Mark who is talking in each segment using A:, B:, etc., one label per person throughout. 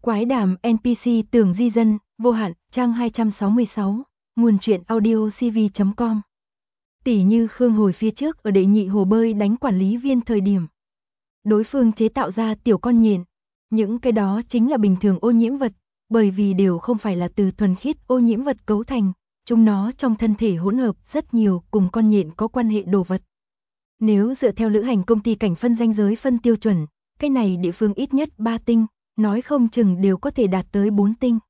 A: Quái đàm NPC tưởng di dân, vô hạn, trang 266, nguồn truyện audio cv.com. Tỷ như Khương Hồi phía trước ở đệ nhị hồ bơi đánh quản lý viên thời điểm. Đối phương chế tạo ra tiểu con nhện. Những cái đó chính là bình thường ô nhiễm vật, bởi vì đều không phải là từ thuần khiết ô nhiễm vật cấu thành, chúng nó trong thân thể hỗn hợp rất nhiều cùng con nhện có quan hệ đồ vật. Nếu dựa theo lữ hành công ty cảnh phân ranh giới phân tiêu chuẩn, cái này địa phương ít nhất 3 tinh, nói không chừng đều có thể đạt tới 4 tinh.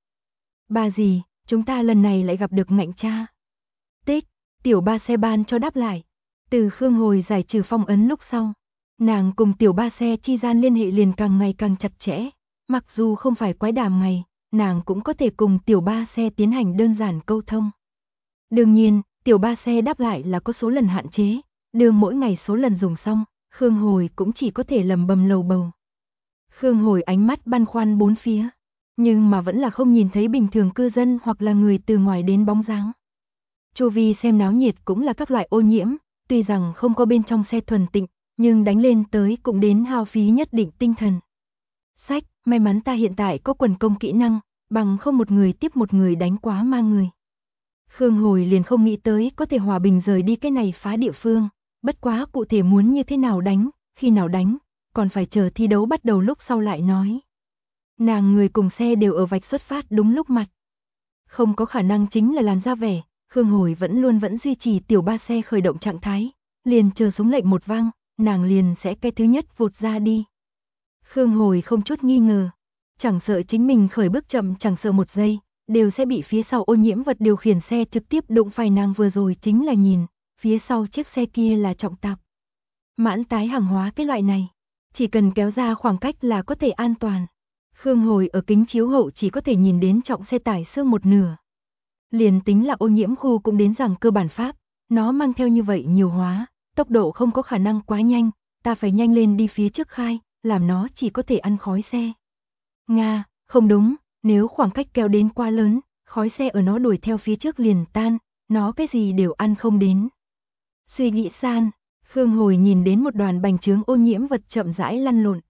A: Ba gì, chúng ta lần này lại gặp được ngạnh cha. Tích, tiểu ba xe ban cho đáp lại. Từ Khương Hồi giải trừ phong ấn lúc sau, nàng cùng tiểu ba xe chi gian liên hệ liền càng ngày càng chặt chẽ. Mặc dù không phải quái đàm ngày, nàng cũng có thể cùng tiểu ba xe tiến hành đơn giản câu thông. Đương nhiên, tiểu ba xe đáp lại là có số lần hạn chế, đường mỗi ngày số lần dùng xong, Khương Hồi cũng chỉ có thể lầm bầm lầu bầu. Khương Hồi ánh mắt băn khoăn bốn phía, nhưng mà vẫn là không nhìn thấy bình thường cư dân hoặc là người từ ngoài đến bóng dáng. Chu vi xem náo nhiệt cũng là các loại ô nhiễm, tuy rằng không có bên trong xe thuần tịnh, nhưng đánh lên tới cũng đến hao phí nhất định tinh thần. Sách, may mắn ta hiện tại có quần công kỹ năng, bằng không một người tiếp một người đánh quá ma người. Khương Hồi liền không nghĩ tới có thể hòa bình rời đi cái này phá địa phương, bất quá cụ thể muốn như thế nào đánh, khi nào đánh, còn phải chờ thi đấu bắt đầu lúc sau lại nói. Nàng người cùng xe đều ở vạch xuất phát đúng lúc mặt. Không có khả năng chính là làm ra vẻ, Khương Hồi vẫn duy trì tiểu ba xe khởi động trạng thái, liền chờ súng lệnh một vang, nàng liền sẽ cái thứ nhất vụt ra đi. Khương Hồi không chút nghi ngờ, chẳng sợ chính mình khởi bước chậm chẳng sợ một giây, đều sẽ bị phía sau ô nhiễm vật điều khiển xe trực tiếp đụng phải nàng vừa rồi chính là nhìn, phía sau chiếc xe kia là trọng tạp. Mãn tái hàng hóa cái loại này, chỉ cần kéo ra khoảng cách là có thể an toàn. Khương Hồi ở kính chiếu hậu chỉ có thể nhìn đến trọng xe tải xương một nửa. Liền tính là ô nhiễm khu cũng đến rằng cơ bản pháp, nó mang theo như vậy nhiều hóa, tốc độ không có khả năng quá nhanh, ta phải nhanh lên đi phía trước khai, làm nó chỉ có thể ăn khói xe. Nga, không đúng, nếu khoảng cách kéo đến quá lớn, khói xe ở nó đuổi theo phía trước liền tan, nó cái gì đều ăn không đến. Suy nghĩ san, Khương Hồi nhìn đến một đoàn bành trướng ô nhiễm vật chậm rãi lăn lộn.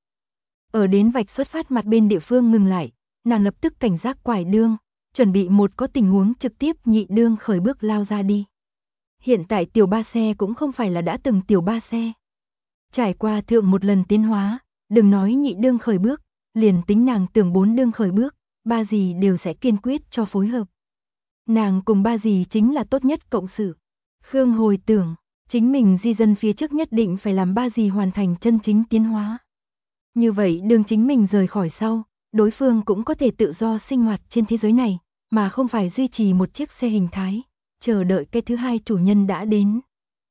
A: Ở đến vạch xuất phát mặt bên địa phương ngừng lại, nàng lập tức cảnh giác quải đương, chuẩn bị một có tình huống trực tiếp nhị đương khởi bước lao ra đi. Hiện tại tiểu ba xe cũng không phải là đã từng tiểu ba xe. Trải qua thượng một lần tiến hóa, đừng nói nhị đương khởi bước, liền tính nàng tưởng 4 đương khởi bước, ba gì đều sẽ kiên quyết cho phối hợp. Nàng cùng ba gì chính là tốt nhất cộng sự. Khương Hồi tưởng, chính mình di dân phía trước nhất định phải làm ba gì hoàn thành chân chính tiến hóa. Như vậy đương chính mình rời khỏi sau, đối phương cũng có thể tự do sinh hoạt trên thế giới này, mà không phải duy trì một chiếc xe hình thái, chờ đợi cái thứ hai chủ nhân đã đến.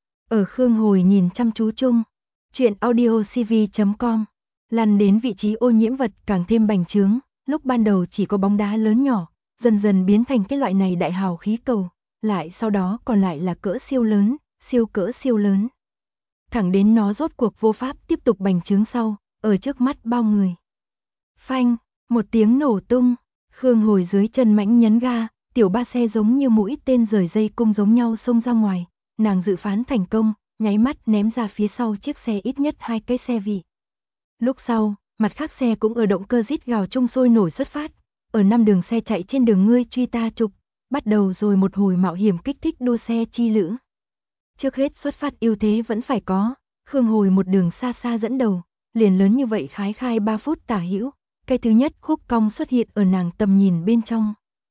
A: Ở Khương Hồi nhìn chăm chú chung, chuyện audio cv.com, lăn đến vị trí ô nhiễm vật càng thêm bành trướng, lúc ban đầu chỉ có bóng đá lớn nhỏ, dần dần biến thành cái loại này đại hào khí cầu, lại sau đó còn lại là cỡ siêu lớn, cỡ siêu lớn. Thẳng đến nó rốt cuộc vô pháp tiếp tục bành trướng sau, ở trước mắt bao người. Phanh, một tiếng nổ tung, Khương Hồi dưới chân mãnh nhấn ga, tiểu ba xe giống như mũi tên rời dây cung giống nhau xông ra ngoài, nàng dự phán thành công, nháy mắt ném ra phía sau chiếc xe ít nhất 2 cái xe vị. Lúc sau, mặt khác xe cũng ở động cơ rít gào chung sôi nổi xuất phát, ở 5 đường xe chạy trên đường ngươi truy ta trục, bắt đầu rồi một hồi mạo hiểm kích thích đua xe chi lữ. Trước hết xuất phát ưu thế vẫn phải có, Khương Hồi một đường xa xa dẫn đầu, liền lớn như vậy khái khai 3 phút tả hữu, cái thứ nhất khúc cong xuất hiện ở nàng tầm nhìn bên trong.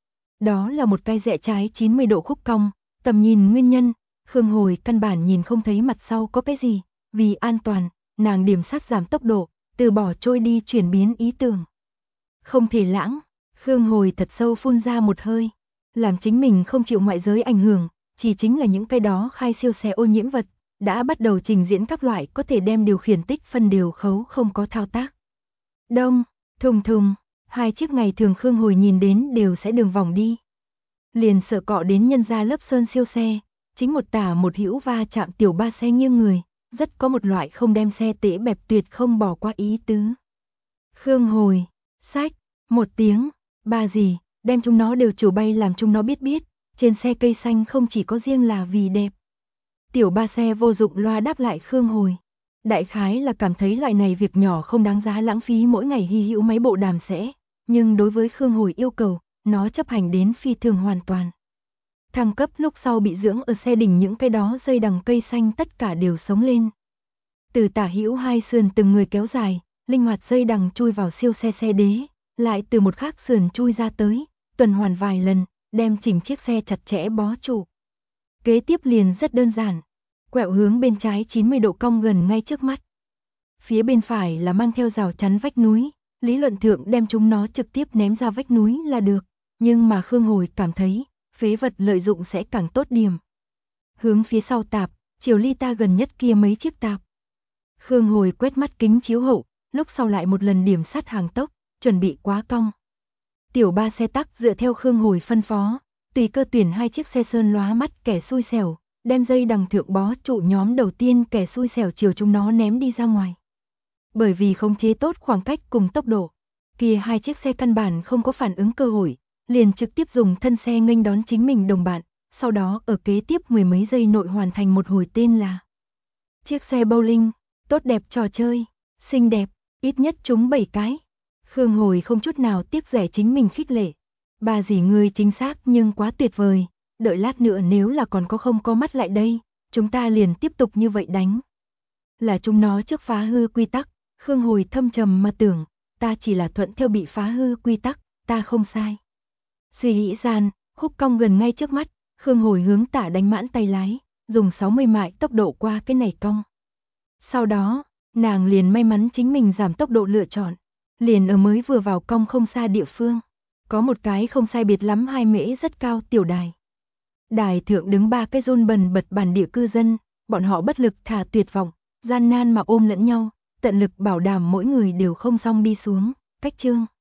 A: Đó là một cái rẽ trái 90 độ khúc cong, tầm nhìn nguyên nhân, Khương Hồi căn bản nhìn không thấy mặt sau có cái gì, vì an toàn, nàng điểm sát giảm tốc độ, từ bỏ trôi đi chuyển biến ý tưởng. Không thể lãng, Khương Hồi thật sâu phun ra một hơi, làm chính mình không chịu ngoại giới ảnh hưởng, chỉ chính là những cái đó khai siêu xe ô nhiễm vật, đã bắt đầu trình diễn các loại có thể đem điều khiển tích phân điều khấu không có thao tác. Đông, thùng thùng, hai chiếc ngày thường Khương Hồi nhìn đến đều sẽ đường vòng đi. Liền sợ cọ đến nhân gia lớp sơn siêu xe, chính một tả một hữu va chạm tiểu ba xe nghiêng người, rất có một loại không đem xe tễ bẹp tuyệt không bỏ qua ý tứ. Khương Hồi, sách, một tiếng, ba gì, đem chúng nó đều trổ bay làm chúng nó biết, trên xe cây xanh không chỉ có riêng là vì đẹp. Tiểu ba xe vô dụng loa đáp lại Khương Hồi. Đại khái là cảm thấy loại này việc nhỏ không đáng giá lãng phí mỗi ngày hy hữu máy bộ đàm sẽ nhưng đối với Khương Hồi yêu cầu, nó chấp hành đến phi thường hoàn toàn. Thăng cấp lúc sau bị dưỡng ở xe đỉnh những cái đó dây đằng cây xanh tất cả đều sống lên. Từ tả hữu hai sườn từng người kéo dài, linh hoạt dây đằng chui vào siêu xe đế, lại từ một khác sườn chui ra tới, tuần hoàn vài lần, đem chỉnh chiếc xe chặt chẽ bó trụ. Kế tiếp liền rất đơn giản, quẹo hướng bên trái 90 độ cong gần ngay trước mắt. Phía bên phải là mang theo rào chắn vách núi, lý luận thượng đem chúng nó trực tiếp ném ra vách núi là được, nhưng mà Khương Hồi cảm thấy, phế vật lợi dụng sẽ càng tốt điểm. Hướng phía sau tạp, chiều ly ta gần nhất kia mấy chiếc tạp. Khương Hồi quét mắt kính chiếu hậu, lúc sau lại một lần điểm sát hàng tốc, chuẩn bị quá cong. Tiểu ba xe tắc dựa theo Khương Hồi phân phó, tùy cơ tuyển hai chiếc xe sơn lóa mắt kẻ xui xẻo, đem dây đằng thượng bó trụ nhóm đầu tiên kẻ xui xẻo chiều chúng nó ném đi ra ngoài. Bởi vì khống chế tốt khoảng cách cùng tốc độ, kia hai chiếc xe căn bản không có phản ứng cơ hội, liền trực tiếp dùng thân xe nghênh đón chính mình đồng bạn, sau đó ở kế tiếp mười mấy giây nội hoàn thành một hồi tên là chiếc xe bowling, tốt đẹp trò chơi, xinh đẹp, ít nhất trúng 7 cái. Khương Hồi không chút nào tiếc rẻ chính mình khích lệ. Bà dì ngươi chính xác nhưng quá tuyệt vời, đợi lát nữa nếu là còn có không có mắt lại đây, chúng ta liền tiếp tục như vậy đánh. Là chúng nó trước phá hư quy tắc, Khương Hồi thâm trầm mà tưởng, ta chỉ là thuận theo bị phá hư quy tắc, ta không sai. Suy nghĩ gian, khúc cong gần ngay trước mắt, Khương Hồi hướng tả đánh mãn tay lái, dùng 60 mại tốc độ qua cái này cong. Sau đó, nàng liền may mắn chính mình giảm tốc độ lựa chọn, liền ở mới vừa vào cong không xa địa phương. Có một cái không sai biệt lắm 2 mễ rất cao tiểu đài. Đài thượng đứng 3 cái run bần bật bản địa cư dân, bọn họ bất lực thả tuyệt vọng, gian nan mà ôm lẫn nhau, tận lực bảo đảm mỗi người đều không xong đi xuống, cách chương.